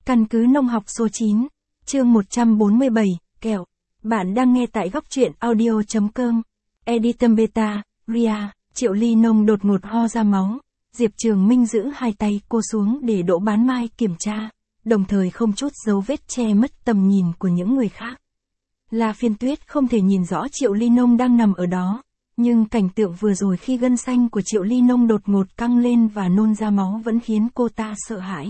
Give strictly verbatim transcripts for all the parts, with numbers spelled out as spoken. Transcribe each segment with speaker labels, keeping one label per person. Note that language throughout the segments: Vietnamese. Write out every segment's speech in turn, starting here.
Speaker 1: Căn cứ nông học số chín, chương một trăm bốn mươi bảy, kẹo. Bạn đang nghe tại góc truyện audio.com. Editor Beta, Ria, Triệu Ly Nông đột ngột ho ra máu. Diệp Trường Minh giữ hai tay cô xuống để Đỗ Bán Mai kiểm tra, đồng thời không chút dấu vết che mất tầm nhìn của những người khác. La Phiên Tuyết không thể nhìn rõ Triệu Ly Nông đang nằm ở đó, nhưng cảnh tượng vừa rồi khi gân xanh của Triệu Ly Nông đột ngột căng lên và nôn ra máu vẫn khiến cô ta sợ hãi.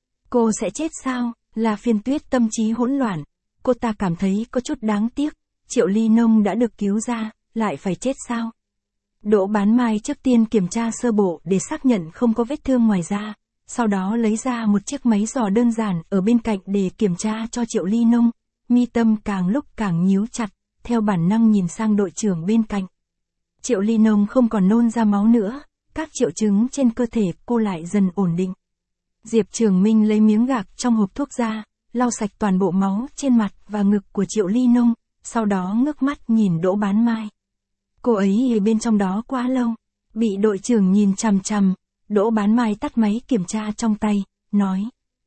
Speaker 1: Cô sẽ chết sao? La Phiên Tuyết tâm trí hỗn loạn. Cô ta cảm thấy có chút đáng tiếc. Triệu Ly Nông đã được cứu ra, lại phải chết sao? Đỗ Bán Mai trước tiên kiểm tra sơ bộ để xác nhận không có vết thương ngoài da, sau đó lấy ra một chiếc máy dò đơn giản ở bên cạnh để kiểm tra cho Triệu Ly Nông. Mi tâm càng lúc càng nhíu chặt, theo bản năng nhìn sang đội trưởng bên cạnh. Triệu Ly Nông không còn nôn ra máu nữa, các triệu chứng trên cơ thể cô lại dần ổn định. Diệp Trường Minh lấy miếng gạc trong hộp thuốc ra, lau sạch toàn bộ máu trên mặt và ngực của Triệu Ly Nông, sau đó ngước mắt nhìn Đỗ Bán Mai. Cô ấy ở bên trong đó quá lâu, bị đội trưởng nhìn chằm chằm. Đỗ Bán Mai tắt máy kiểm tra trong tay, nói.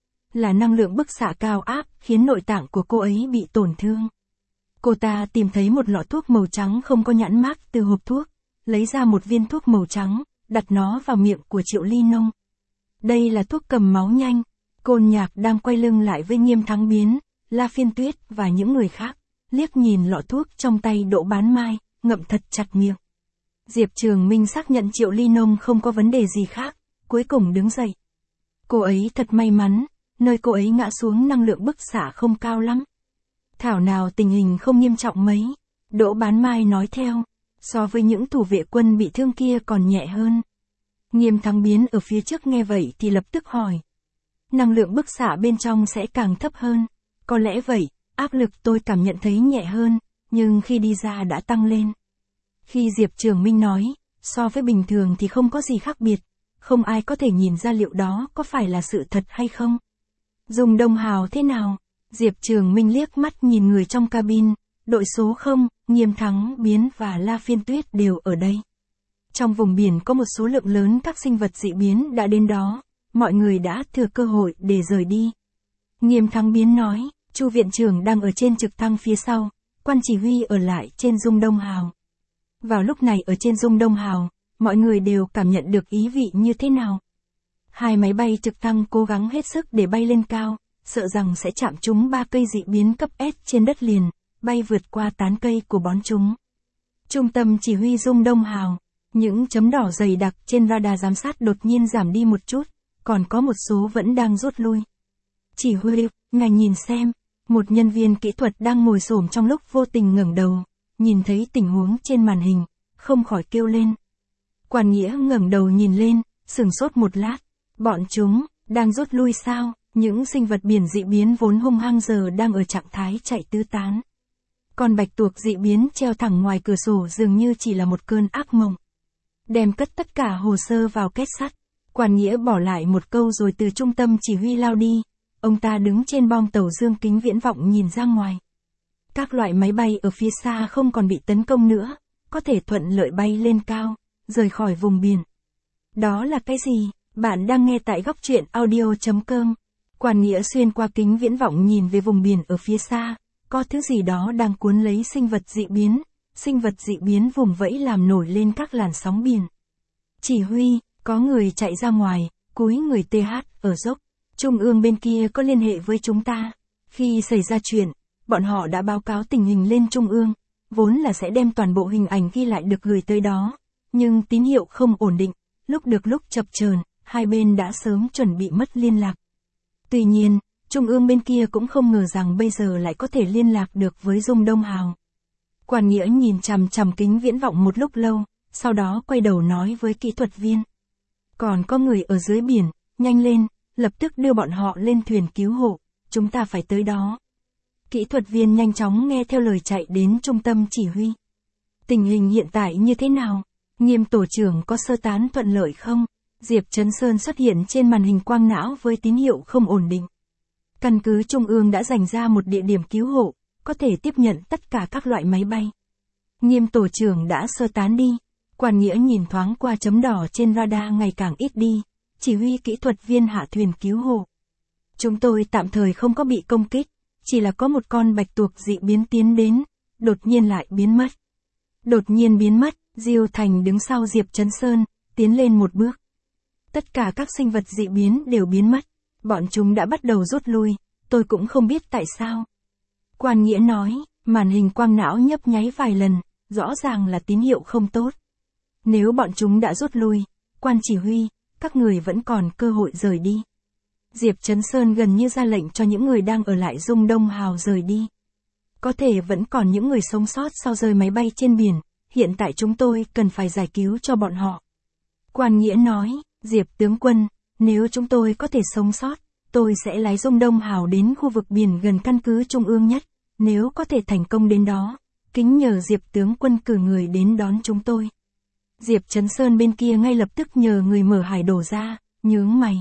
Speaker 1: Là năng lượng bức xạ cao áp khiến nội tạng của cô ấy bị tổn thương. Cô ta tìm thấy một lọ thuốc màu trắng không có nhãn mác từ hộp thuốc, lấy ra một viên thuốc màu trắng, đặt nó vào miệng của Triệu Ly Nông. Đây là thuốc cầm máu nhanh. Côn Nhạc đang quay lưng lại với Nghiêm Thắng Biến, La Phiên Tuyết và những người khác, liếc nhìn lọ thuốc trong tay Đỗ Bán Mai, ngậm thật chặt miệng. Diệp Trường Minh xác nhận Triệu Ly Nông không có vấn đề gì khác, cuối cùng đứng dậy. Cô ấy thật may mắn, nơi cô ấy ngã xuống năng lượng bức xạ không cao lắm. Thảo nào tình hình không nghiêm trọng mấy. Đỗ Bán Mai nói theo, so với những thủ vệ quân bị thương kia còn nhẹ hơn. Nghiêm Thắng Biến ở phía trước nghe vậy thì lập tức hỏi. Năng lượng bức xạ bên trong sẽ càng thấp hơn. Có lẽ vậy, áp lực tôi cảm nhận thấy nhẹ hơn, nhưng khi đi ra đã tăng lên. Khi Diệp Trường Minh nói, so với bình thường thì không có gì khác biệt, không ai có thể nhìn ra liệu đó có phải là sự thật hay không. Dùng Đông Hào thế nào? Diệp Trường Minh liếc mắt nhìn người trong cabin, đội số không, Nghiêm Thắng Biến và La Phiên Tuyết đều ở đây. Trong vùng biển có một số lượng lớn các sinh vật dị biến đã đến đó, mọi người đã thừa cơ hội để rời đi. Nghiêm Thắng Biến nói, Chu viện trưởng đang ở trên trực thăng phía sau, quan chỉ huy ở lại trên Dung Đông Hào. Vào lúc này ở trên Dung Đông Hào, mọi người đều cảm nhận được ý vị như thế nào. Hai máy bay trực thăng cố gắng hết sức để bay lên cao, sợ rằng sẽ chạm trúng ba cây dị biến cấp S trên đất liền, bay vượt qua tán cây của bón chúng. Trung tâm chỉ huy Dung Đông Hào, những chấm đỏ dày đặc trên radar giám sát đột nhiên giảm đi một chút, còn có một số vẫn đang rút lui. Chỉ huy, ngài nhìn xem, một nhân viên kỹ thuật đang ngồi xổm trong lúc vô tình ngẩng đầu, nhìn thấy tình huống trên màn hình, không khỏi kêu lên. Quản Nghĩa ngẩng đầu nhìn lên, sửng sốt một lát, bọn chúng, đang rút lui sao? Những sinh vật biển dị biến vốn hung hăng giờ đang ở trạng thái chạy tứ tán. Con bạch tuộc dị biến treo thẳng ngoài cửa sổ dường như chỉ là một cơn ác mộng. Đem cất tất cả hồ sơ vào két sắt, Quản Nghĩa bỏ lại một câu rồi từ trung tâm chỉ huy lao đi. Ông ta đứng trên bong tàu dương kính viễn vọng nhìn ra ngoài. Các loại máy bay ở phía xa không còn bị tấn công nữa, có thể thuận lợi bay lên cao, rời khỏi vùng biển. Đó là cái gì? Bạn đang nghe tại góc truyện audio.com. Quản Nghĩa xuyên qua kính viễn vọng nhìn về vùng biển ở phía xa, có thứ gì đó đang cuốn lấy sinh vật dị biến, sinh vật dị biến vùng vẫy làm nổi lên các làn sóng biển. Chỉ huy, có người chạy ra ngoài, cúi người tê hát ở dốc. Trung ương bên kia có liên hệ với chúng ta. Khi xảy ra chuyện, bọn họ đã báo cáo tình hình lên Trung ương, vốn là sẽ đem toàn bộ hình ảnh ghi lại được gửi tới đó, nhưng tín hiệu không ổn định, lúc được lúc chập chờn, hai bên đã sớm chuẩn bị mất liên lạc. Tuy nhiên, Trung ương bên kia cũng không ngờ rằng bây giờ lại có thể liên lạc được với Dung Đông Hào. Quản Nghĩa nhìn chằm chằm kính viễn vọng một lúc lâu, sau đó quay đầu nói với kỹ thuật viên. Còn có người ở dưới biển, nhanh lên, lập tức đưa bọn họ lên thuyền cứu hộ, chúng ta phải tới đó. Kỹ thuật viên nhanh chóng nghe theo lời chạy đến trung tâm chỉ huy. Tình hình hiện tại như thế nào? Nghiêm tổ trưởng có sơ tán thuận lợi không? Diệp Trấn Sơn xuất hiện trên màn hình quang não với tín hiệu không ổn định. Căn cứ Trung ương đã dành ra một địa điểm cứu hộ, có thể tiếp nhận tất cả các loại máy bay. Nghiêm tổ trưởng đã sơ tán đi. Quản Nghĩa nhìn thoáng qua chấm đỏ trên radar ngày càng ít đi. Chỉ huy kỹ thuật viên hạ thuyền cứu hộ. Chúng tôi tạm thời không có bị công kích, chỉ là có một con bạch tuộc dị biến tiến đến, đột nhiên lại biến mất. Đột nhiên biến mất, Diêu Thành đứng sau Diệp Chấn Sơn, tiến lên một bước. Tất cả các sinh vật dị biến đều biến mất, bọn chúng đã bắt đầu rút lui, tôi cũng không biết tại sao. Quan Nghĩa nói, màn hình quang não nhấp nháy vài lần, rõ ràng là tín hiệu không tốt. Nếu bọn chúng đã rút lui, quan chỉ huy, các người vẫn còn cơ hội rời đi. Diệp Chấn Sơn gần như ra lệnh cho những người đang ở lại Dung Đông Hào rời đi. Có thể vẫn còn những người sống sót sau rơi máy bay trên biển, hiện tại chúng tôi cần phải giải cứu cho bọn họ. Quan Nghĩa nói, Diệp tướng quân, nếu chúng tôi có thể sống sót, tôi sẽ lái Dung Đông Hào đến khu vực biển gần căn cứ trung ương nhất, nếu có thể thành công đến đó, kính nhờ Diệp tướng quân cử người đến đón chúng tôi. Diệp Chấn Sơn bên kia ngay lập tức nhờ người mở hải đồ ra, nhướng mày.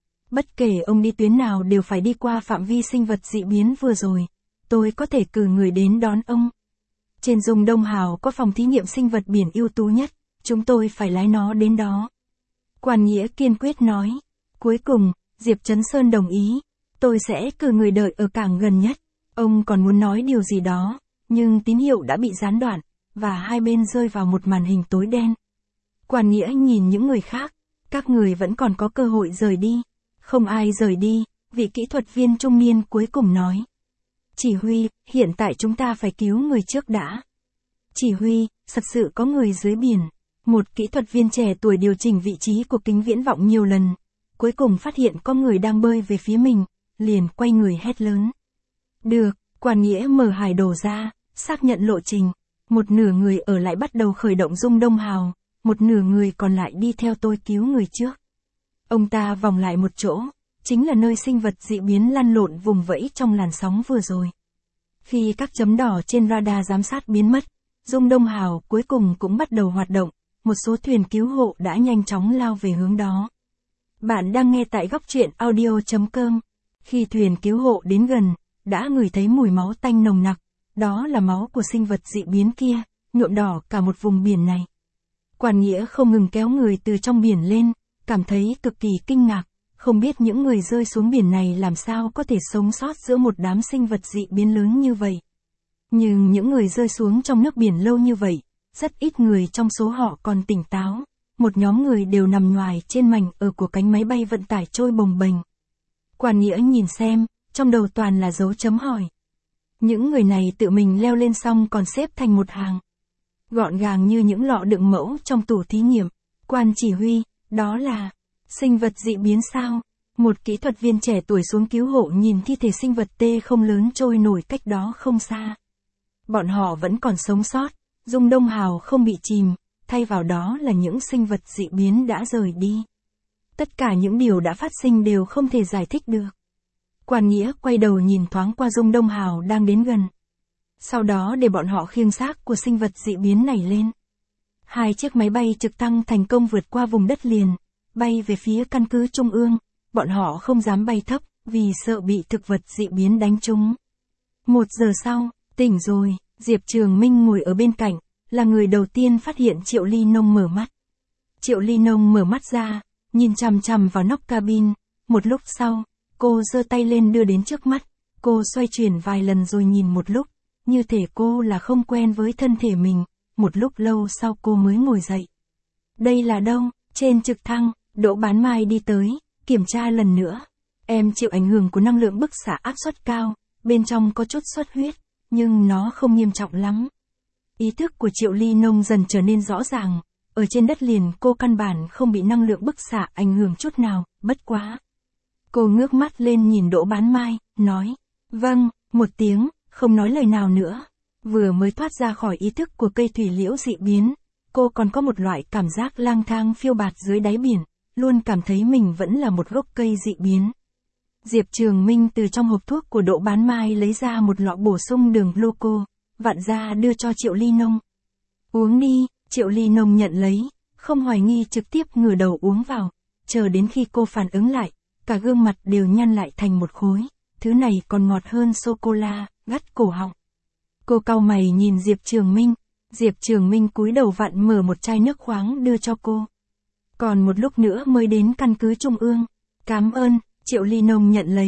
Speaker 1: Bất kể ông đi tuyến nào đều phải đi qua phạm vi sinh vật dị biến vừa rồi, tôi có thể cử người đến đón ông. Trên Dung Đông Hào có phòng thí nghiệm sinh vật biển ưu tú nhất, chúng tôi phải lái nó đến đó. Quan Nghĩa kiên quyết nói. Cuối cùng, Diệp Chấn Sơn đồng ý, tôi sẽ cử người đợi ở cảng gần nhất. Ông còn muốn nói điều gì đó, nhưng tín hiệu đã bị gián đoạn, và hai bên rơi vào một màn hình tối đen. Quan Nghĩa nhìn những người khác, các người vẫn còn có cơ hội rời đi. Không ai rời đi, vị kỹ thuật viên trung niên cuối cùng nói. Chỉ huy, hiện tại chúng ta phải cứu người trước đã. Chỉ huy, thật sự có người dưới biển. Một kỹ thuật viên trẻ tuổi điều chỉnh vị trí của kính viễn vọng nhiều lần. Cuối cùng phát hiện có người đang bơi về phía mình, liền quay người hét lớn. Được, Quan Nghĩa mở hải đồ ra, xác nhận lộ trình. Một nửa người ở lại bắt đầu khởi động Dung Đông Hào, một nửa người còn lại đi theo tôi cứu người trước. Ông ta vòng lại một chỗ, chính là nơi sinh vật dị biến lăn lộn vùng vẫy trong làn sóng vừa rồi. Khi các chấm đỏ trên radar giám sát biến mất, Dung Đông Hào cuối cùng cũng bắt đầu hoạt động, một số thuyền cứu hộ đã nhanh chóng lao về hướng đó. Bạn đang nghe tại góc truyện audio chấm com. Khi thuyền cứu hộ đến gần, đã ngửi thấy mùi máu tanh nồng nặc, đó là máu của sinh vật dị biến kia, nhuộm đỏ cả một vùng biển này. Quan Nghĩa không ngừng kéo người từ trong biển lên, cảm thấy cực kỳ kinh ngạc, không biết những người rơi xuống biển này làm sao có thể sống sót giữa một đám sinh vật dị biến lớn như vậy. Nhưng những người rơi xuống trong nước biển lâu như vậy, rất ít người trong số họ còn tỉnh táo, một nhóm người đều nằm nhoài trên mảnh ở của cánh máy bay vận tải trôi bồng bềnh. Quan Nghĩa nhìn xem, trong đầu toàn là dấu chấm hỏi. Những người này tự mình leo lên xong còn xếp thành một hàng. Gọn gàng như những lọ đựng mẫu trong tủ thí nghiệm. Quan chỉ huy, đó là sinh vật dị biến sao? Một kỹ thuật viên trẻ tuổi xuống cứu hộ nhìn thi thể sinh vật tê không lớn trôi nổi cách đó không xa. Bọn họ vẫn còn sống sót, Dung Đông Hào không bị chìm, thay vào đó là những sinh vật dị biến đã rời đi. Tất cả những điều đã phát sinh đều không thể giải thích được. Quan Nghĩa quay đầu nhìn thoáng qua Dung Đông Hào đang đến gần. Sau đó để bọn họ khiêng xác của sinh vật dị biến này lên. Hai chiếc máy bay trực thăng thành công vượt qua vùng đất liền, bay về phía căn cứ trung ương. Bọn họ không dám bay thấp, vì sợ bị thực vật dị biến đánh trúng. Một giờ sau, tỉnh rồi, Diệp Trường Minh ngồi ở bên cạnh, là người đầu tiên phát hiện Triệu Ly Nông mở mắt. Triệu Ly Nông mở mắt ra, nhìn chằm chằm vào nóc cabin. Một lúc sau, cô giơ tay lên đưa đến trước mắt. Cô xoay chuyển vài lần rồi nhìn một lúc, như thể cô là không quen với thân thể mình. Một lúc lâu sau cô mới ngồi dậy. Đây là đâu? Trên trực thăng, Đỗ Bán Mai đi tới, kiểm tra lần nữa. Em chịu ảnh hưởng của năng lượng bức xạ áp suất cao, bên trong có chút xuất huyết, nhưng nó không nghiêm trọng lắm. Ý thức của Triệu Ly Nông dần trở nên rõ ràng, ở trên đất liền cô căn bản không bị năng lượng bức xạ ảnh hưởng chút nào, bất quá. Cô ngước mắt lên nhìn Đỗ Bán Mai, nói, vâng, một tiếng, không nói lời nào nữa. Vừa mới thoát ra khỏi ý thức của cây thủy liễu dị biến, cô còn có một loại cảm giác lang thang phiêu bạt dưới đáy biển, luôn cảm thấy mình vẫn là một gốc cây dị biến. Diệp Trường Minh từ trong hộp thuốc của Đỗ Bán Mai lấy ra một lọ bổ sung đường gluco, vặn ra đưa cho Triệu Ly Nông. Uống đi, Triệu Ly Nông nhận lấy, không hoài nghi trực tiếp ngửa đầu uống vào, chờ đến khi cô phản ứng lại, cả gương mặt đều nhăn lại thành một khối, thứ này còn ngọt hơn sô-cô-la, gắt cổ họng. Cô cau mày nhìn Diệp Trường Minh, Diệp Trường Minh cúi đầu vặn mở một chai nước khoáng đưa cho cô. Còn một lúc nữa mới đến căn cứ trung ương. Cảm ơn, Triệu Ly Nông nhận lấy,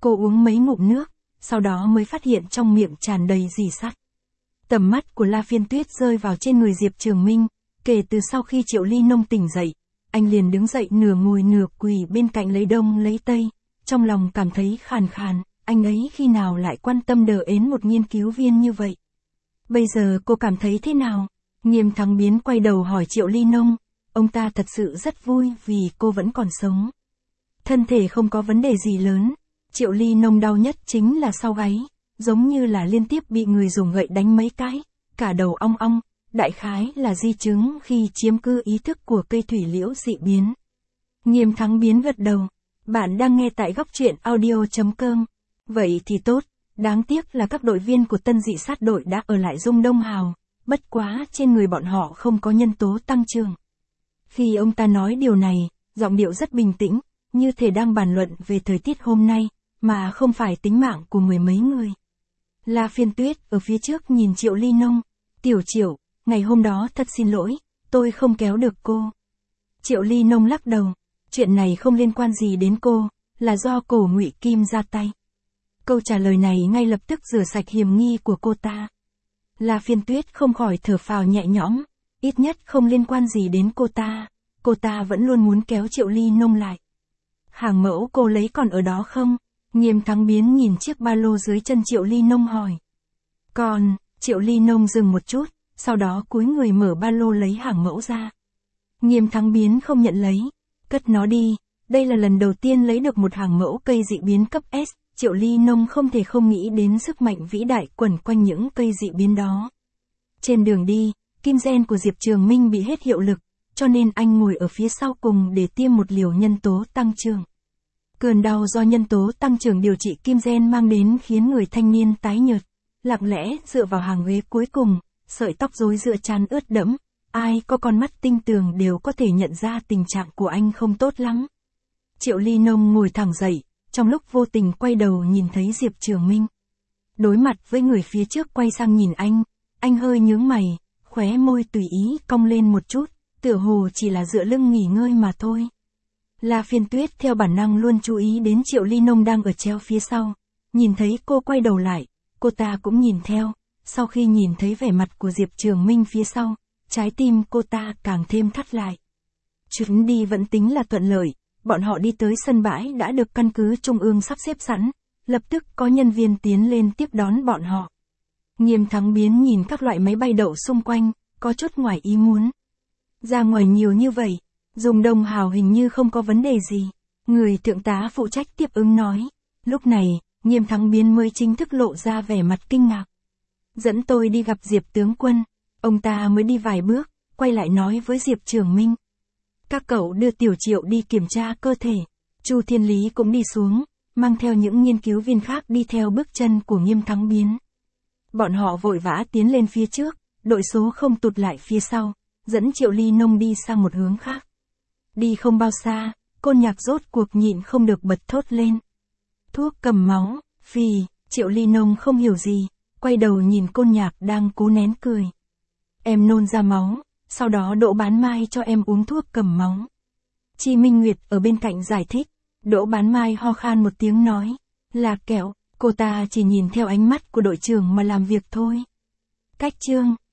Speaker 1: Cô uống mấy ngụm nước, sau đó mới phát hiện trong miệng tràn đầy rỉ sắt. Tầm mắt của La Phiên Tuyết rơi vào trên người Diệp Trường Minh, kể từ sau khi Triệu Ly Nông tỉnh dậy, anh liền đứng dậy nửa ngồi nửa quỳ bên cạnh lấy đông lấy tây, trong lòng cảm thấy khàn khàn, anh ấy khi nào lại quan tâm đờ ến một nghiên cứu viên như vậy. Bây giờ cô cảm thấy thế nào? Nghiêm Thắng Biến quay đầu hỏi Triệu Ly Nông, ông ta thật sự rất vui vì cô vẫn còn sống. Thân thể không có vấn đề gì lớn, Triệu Ly Nông đau nhất chính là sau gáy, giống như là liên tiếp bị người dùng gậy đánh mấy cái, cả đầu ong ong, đại khái là di chứng khi chiếm cứ ý thức của cây thủy liễu dị biến. Nghiêm Thắng Biến gật đầu, bạn đang nghe tại góc truyện audio chấm com. Vậy thì tốt, đáng tiếc là các đội viên của tân dị sát đội đã ở lại Dung Đông Hào, bất quá trên người bọn họ không có nhân tố tăng trưởng. Khi ông ta nói điều này, giọng điệu rất bình tĩnh, như thể đang bàn luận về thời tiết hôm nay, mà không phải tính mạng của mười mấy người. La Phiên Tuyết ở phía trước nhìn Triệu Ly Nông, tiểu Triệu, ngày hôm đó thật xin lỗi, tôi không kéo được cô. Triệu Ly Nông lắc đầu, chuyện này không liên quan gì đến cô, là do Cổ Ngụy Kim ra tay. Câu trả lời này ngay lập tức rửa sạch hiểm nghi của cô ta. La Phiên Tuyết không khỏi thở phào nhẹ nhõm, ít nhất không liên quan gì đến cô ta, cô ta vẫn luôn muốn kéo Triệu Ly Nông lại. Hàng mẫu cô lấy còn ở đó không? Nghiêm Thắng Biến nhìn chiếc ba lô dưới chân Triệu Ly Nông hỏi. Còn, Triệu Ly Nông dừng một chút, sau đó cúi người mở ba lô lấy hàng mẫu ra. Nghiêm Thắng Biến không nhận lấy, cất nó đi, đây là lần đầu tiên lấy được một hàng mẫu cây dị biến cấp S, Triệu Ly Nông không thể không nghĩ đến sức mạnh vĩ đại quẩn quanh những cây dị biến đó. Trên đường đi, kim gen của Diệp Trường Minh bị hết hiệu lực, cho nên anh ngồi ở phía sau cùng để tiêm một liều nhân tố tăng trưởng. Cơn đau do nhân tố tăng trưởng điều trị kim gen mang đến khiến người thanh niên tái nhợt, lặng lẽ dựa vào hàng ghế cuối cùng, sợi tóc rối giữa trán ướt đẫm, ai có con mắt tinh tường đều có thể nhận ra tình trạng của anh không tốt lắm. Triệu Ly Nông ngồi thẳng dậy, trong lúc vô tình quay đầu nhìn thấy Diệp Trường Minh. Đối mặt với người phía trước quay sang nhìn anh, anh hơi nhướng mày, khóe môi tùy ý cong lên một chút, tựa hồ chỉ là dựa lưng nghỉ ngơi mà thôi. La Phiên Tuyết theo bản năng luôn chú ý đến Triệu Ly Nông đang ở treo phía sau, nhìn thấy cô quay đầu lại, cô ta cũng nhìn theo, sau khi nhìn thấy vẻ mặt của Diệp Trường Minh phía sau, trái tim cô ta càng thêm thắt lại. Chuyến đi vẫn tính là thuận lợi, bọn họ đi tới sân bãi đã được căn cứ trung ương sắp xếp sẵn, lập tức có nhân viên tiến lên tiếp đón bọn họ. Nghiêm Thắng Biến nhìn các loại máy bay đậu xung quanh, có chút ngoài ý muốn. Ra ngoài nhiều như vậy, Dung Đông Hào hình như không có vấn đề gì. Người thượng tá phụ trách tiếp ứng nói. Lúc này, Nghiêm Thắng Biến mới chính thức lộ ra vẻ mặt kinh ngạc. Dẫn tôi đi gặp Diệp tướng quân. Ông ta mới đi vài bước, quay lại nói với Diệp Trường Minh. Các cậu đưa Tiểu Triệu đi kiểm tra cơ thể. Chu Thiên Lý cũng đi xuống, mang theo những nghiên cứu viên khác đi theo bước chân của Nghiêm Thắng Biến. Bọn họ vội vã tiến lên phía trước, đội số không tụt lại phía sau, dẫn Triệu Ly Nông đi sang một hướng khác. Đi không bao xa, Côn Nhạc rốt cuộc nhịn không được bật thốt lên. Thuốc cầm máu, phì, Triệu Ly Nông không hiểu gì, quay đầu nhìn Côn Nhạc đang cố nén cười. Em nôn ra máu, sau đó Đỗ Bán Mai cho em uống thuốc cầm máu. Chi Minh Nguyệt ở bên cạnh giải thích, Đỗ Bán Mai ho khan một tiếng nói, là kẹo, cô ta chỉ nhìn theo ánh mắt của đội trưởng mà làm việc thôi. Cách chương,